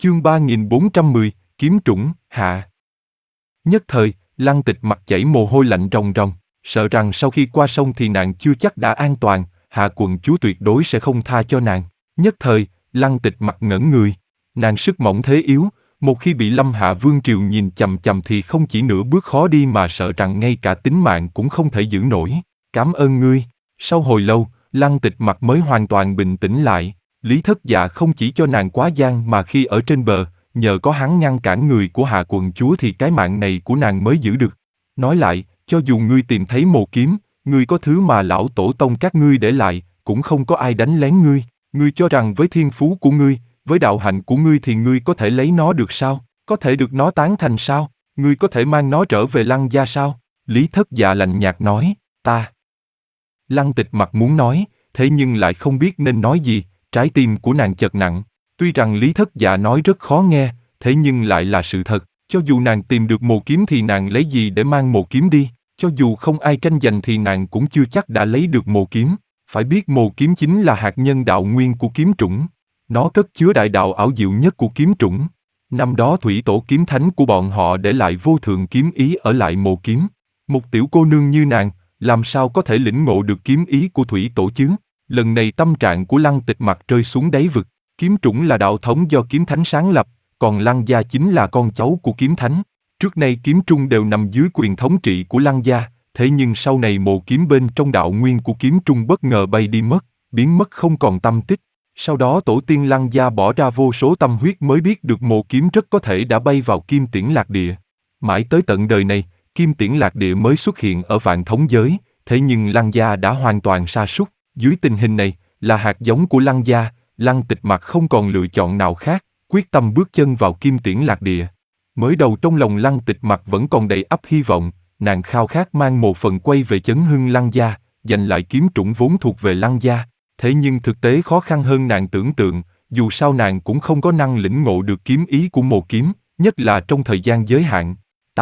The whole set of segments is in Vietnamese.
Chương 3410, kiếm trũng, hạ. Nhất thời, Lăng Tịch mặt chảy mồ hôi lạnh ròng ròng, sợ rằng sau khi qua sông thì nàng chưa chắc đã an toàn, Hạ quận chúa tuyệt đối sẽ không tha cho nàng. Nhất thời, Lăng Tịch mặt ngẩn người, nàng sức mỏng thế yếu, một khi bị Lâm Hạ Vương Triều nhìn chằm chằm thì không chỉ nửa bước khó đi mà sợ rằng ngay cả tính mạng cũng không thể giữ nổi. Cảm ơn ngươi. Sau hồi lâu, Lăng Tịch mặt mới hoàn toàn bình tĩnh lại. Lý Thất Dạ không chỉ cho nàng quá gian mà khi ở trên bờ, nhờ có hắn ngăn cản người của Hạ quận chúa thì cái mạng này của nàng mới giữ được. Nói lại, cho dù ngươi tìm thấy mồ kiếm, ngươi có thứ mà lão tổ tông các ngươi để lại, cũng không có ai đánh lén ngươi. Ngươi cho rằng với thiên phú của ngươi, với đạo hạnh của ngươi thì ngươi có thể lấy nó được sao? Có thể được nó tán thành sao? Ngươi có thể mang nó trở về Lăng gia sao? Lý Thất Dạ lạnh nhạt nói, ta. Lăng Tịch mặt muốn nói, thế nhưng lại không biết nên nói gì, trái tim của nàng chợt nặng. Tuy rằng Lý Thất Dạ nói rất khó nghe, thế nhưng lại là sự thật. Cho dù nàng tìm được mồ kiếm thì nàng lấy gì để mang mồ kiếm đi? Cho dù không ai tranh giành thì nàng cũng chưa chắc đã lấy được mồ kiếm. Phải biết mồ kiếm chính là hạt nhân đạo nguyên của kiếm trũng. Nó cất chứa đại đạo ảo diệu nhất của kiếm trũng. Năm đó thủy tổ kiếm thánh của bọn họ để lại vô thượng kiếm ý ở lại mồ kiếm. Một tiểu cô nương như nàng, làm sao có thể lĩnh ngộ được kiếm ý của thủy tổ chứ? Lần này tâm trạng của Lăng Tịch mặt rơi xuống đáy vực. Kiếm trũng là đạo thống do kiếm thánh sáng lập, còn Lăng gia chính là con cháu của kiếm thánh. Trước nay kiếm trung đều nằm dưới quyền thống trị của Lăng gia, thế nhưng sau này mồ kiếm bên trong đạo nguyên của kiếm trung bất ngờ bay đi mất, biến mất không còn tăm tích. Sau đó tổ tiên Lăng gia bỏ ra vô số tâm huyết mới biết được mồ kiếm rất có thể đã bay vào Kim Tiễn Lạc Địa. Mãi tới tận đời này, Kim Tiễn Lạc Địa mới xuất hiện ở Vạn Thống giới, thế nhưng Lăng gia đã hoàn toàn sa sút. Dưới tình hình này, là hạt giống của Lăng gia, Lăng Tịch mặt không còn lựa chọn nào khác, quyết tâm bước chân vào Kim Tiễn Lạc Địa. Mới đầu trong lòng Lăng Tịch mặt vẫn còn đầy ắp hy vọng, nàng khao khát mang một phần quay về chấn hưng Lăng gia, giành lại kiếm trũng vốn thuộc về Lăng gia. Thế nhưng thực tế khó khăn hơn nàng tưởng tượng, dù sao nàng cũng không có năng lĩnh ngộ được kiếm ý của mồ kiếm, nhất là trong thời gian giới hạn.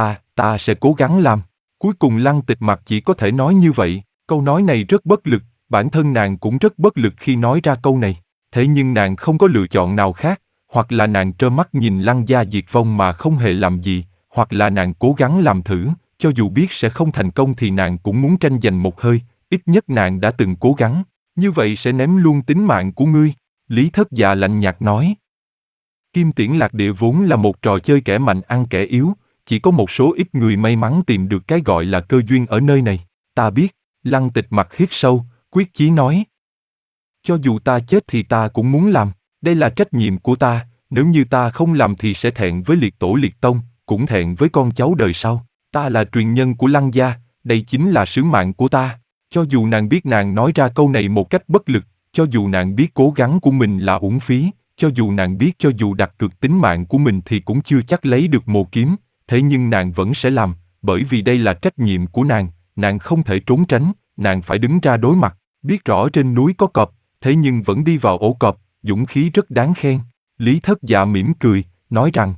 Ta sẽ cố gắng làm. Cuối cùng Lăng Tịch mặt chỉ có thể nói như vậy, câu nói này rất bất lực, bản thân nàng cũng rất bất lực khi nói ra câu này. Thế nhưng nàng không có lựa chọn nào khác, hoặc là nàng trơ mắt nhìn Lăng gia diệt vong mà không hề làm gì, hoặc là nàng cố gắng làm thử, cho dù biết sẽ không thành công thì nàng cũng muốn tranh giành một hơi, ít nhất nàng đã từng cố gắng. Như vậy sẽ ném luôn tính mạng của ngươi. Lý Thất Dạ lạnh nhạt nói. Kim Tiễn Lạc Địa vốn là một trò chơi kẻ mạnh ăn kẻ yếu, chỉ có một số ít người may mắn tìm được cái gọi là cơ duyên ở nơi này. Ta biết. Lăng Tịch mặt hít sâu, quyết chí nói. Cho dù ta chết thì ta cũng muốn làm, đây là trách nhiệm của ta, nếu như ta không làm thì sẽ thẹn với liệt tổ liệt tông, cũng thẹn với con cháu đời sau. Ta là truyền nhân của Lăng gia, đây chính là sứ mạng của ta. Cho dù nàng biết nàng nói ra câu này một cách bất lực, cho dù nàng biết cố gắng của mình là uổng phí, cho dù nàng biết cho dù đặt cược tính mạng của mình thì cũng chưa chắc lấy được mồ kiếm, thế nhưng nàng vẫn sẽ làm, bởi vì đây là trách nhiệm của nàng không thể trốn tránh, nàng phải đứng ra đối mặt. Biết rõ trên núi có cọp, thế nhưng vẫn đi vào ổ cọp, dũng khí rất đáng khen. Lý Thất Dạ mỉm cười, nói rằng,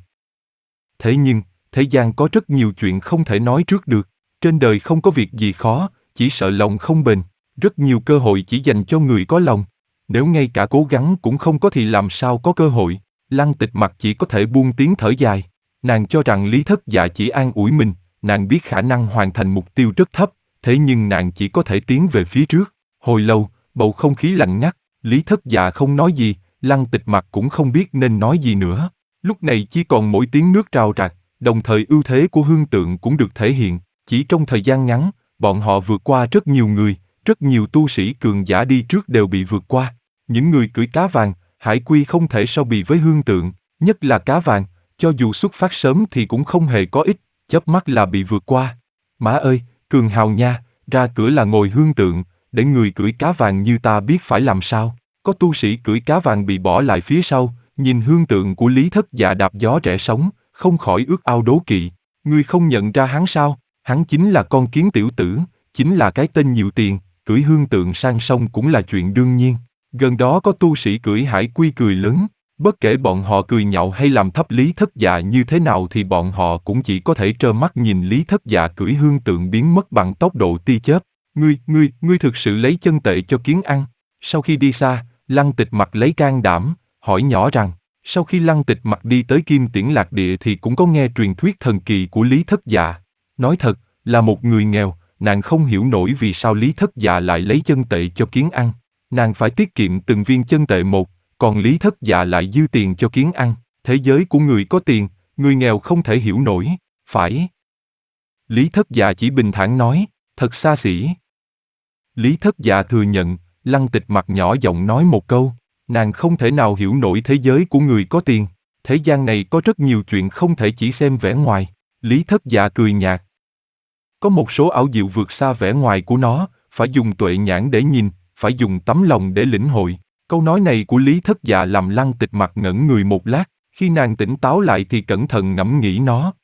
thế nhưng, thế gian có rất nhiều chuyện không thể nói trước được, trên đời không có việc gì khó, chỉ sợ lòng không bền, rất nhiều cơ hội chỉ dành cho người có lòng. Nếu ngay cả cố gắng cũng không có thì làm sao có cơ hội. Lăng Tịch mặt chỉ có thể buông tiếng thở dài. Nàng cho rằng Lý Thất Dạ chỉ an ủi mình, nàng biết khả năng hoàn thành mục tiêu rất thấp, thế nhưng nàng chỉ có thể tiến về phía trước. Hồi lâu, bầu không khí lạnh ngắt, Lý Thất Dạ không nói gì, Lăng Tịch mặt cũng không biết nên nói gì nữa. Lúc này chỉ còn mỗi tiếng nước rào rạc, đồng thời ưu thế của Hương Tượng cũng được thể hiện. Chỉ trong thời gian ngắn, bọn họ vượt qua rất nhiều người, rất nhiều tu sĩ cường giả đi trước đều bị vượt qua. Những người cưỡi cá vàng, hải quy không thể so bì với Hương Tượng, nhất là cá vàng, cho dù xuất phát sớm thì cũng không hề có ích, chớp mắt là bị vượt qua. Má ơi, Cường Hào nha, ra cửa là ngồi Hương Tượng, để người cưỡi cá vàng như ta biết phải làm sao. Có tu sĩ cưỡi cá vàng bị bỏ lại phía sau, nhìn Hương Tượng của Lý Thất Dạ đạp gió rẽ sóng, không khỏi ước ao đố kỵ. Ngươi không nhận ra hắn sao? Hắn chính là con kiến tiểu tử, chính là cái tên nhiều tiền, cưỡi Hương Tượng sang sông cũng là chuyện đương nhiên. Gần đó có tu sĩ cưỡi hải quy cười lớn, bất kể bọn họ cười nhạo hay làm thấp Lý Thất Dạ như thế nào thì bọn họ cũng chỉ có thể trơ mắt nhìn Lý Thất Dạ cưỡi Hương Tượng biến mất bằng tốc độ tia chớp. Ngươi thực sự lấy chân tệ cho kiến ăn. Sau khi đi xa, Lăng Tịch mặt lấy can đảm, hỏi nhỏ rằng, Sau khi Lăng Tịch Mặc đi tới Kim Tiễn Lạc Địa thì cũng có nghe truyền thuyết thần kỳ của Lý Thất Dạ. Nói thật, là một người nghèo, nàng không hiểu nổi vì sao Lý Thất Dạ lại lấy chân tệ cho kiến ăn. Nàng phải tiết kiệm từng viên chân tệ một, còn Lý Thất Dạ lại dư tiền cho kiến ăn. Thế giới của người có tiền, người nghèo không thể hiểu nổi, phải. Lý Thất Dạ chỉ bình thản nói, thật xa xỉ. Lý Thất Dạ thừa nhận, Lăng Tịch Mặc nhỏ giọng nói một câu, nàng không thể nào hiểu nổi thế giới của người có tiền. Thế gian này có rất nhiều chuyện không thể chỉ xem vẻ ngoài. Lý Thất Dạ cười nhạt. Có một số ảo diệu vượt xa vẻ ngoài của nó, phải dùng tuệ nhãn để nhìn, phải dùng tấm lòng để lĩnh hội. Câu nói này của Lý Thất Dạ làm Lăng Tịch Mặc ngẩn người một lát, khi nàng tỉnh táo lại thì cẩn thận ngẫm nghĩ nó,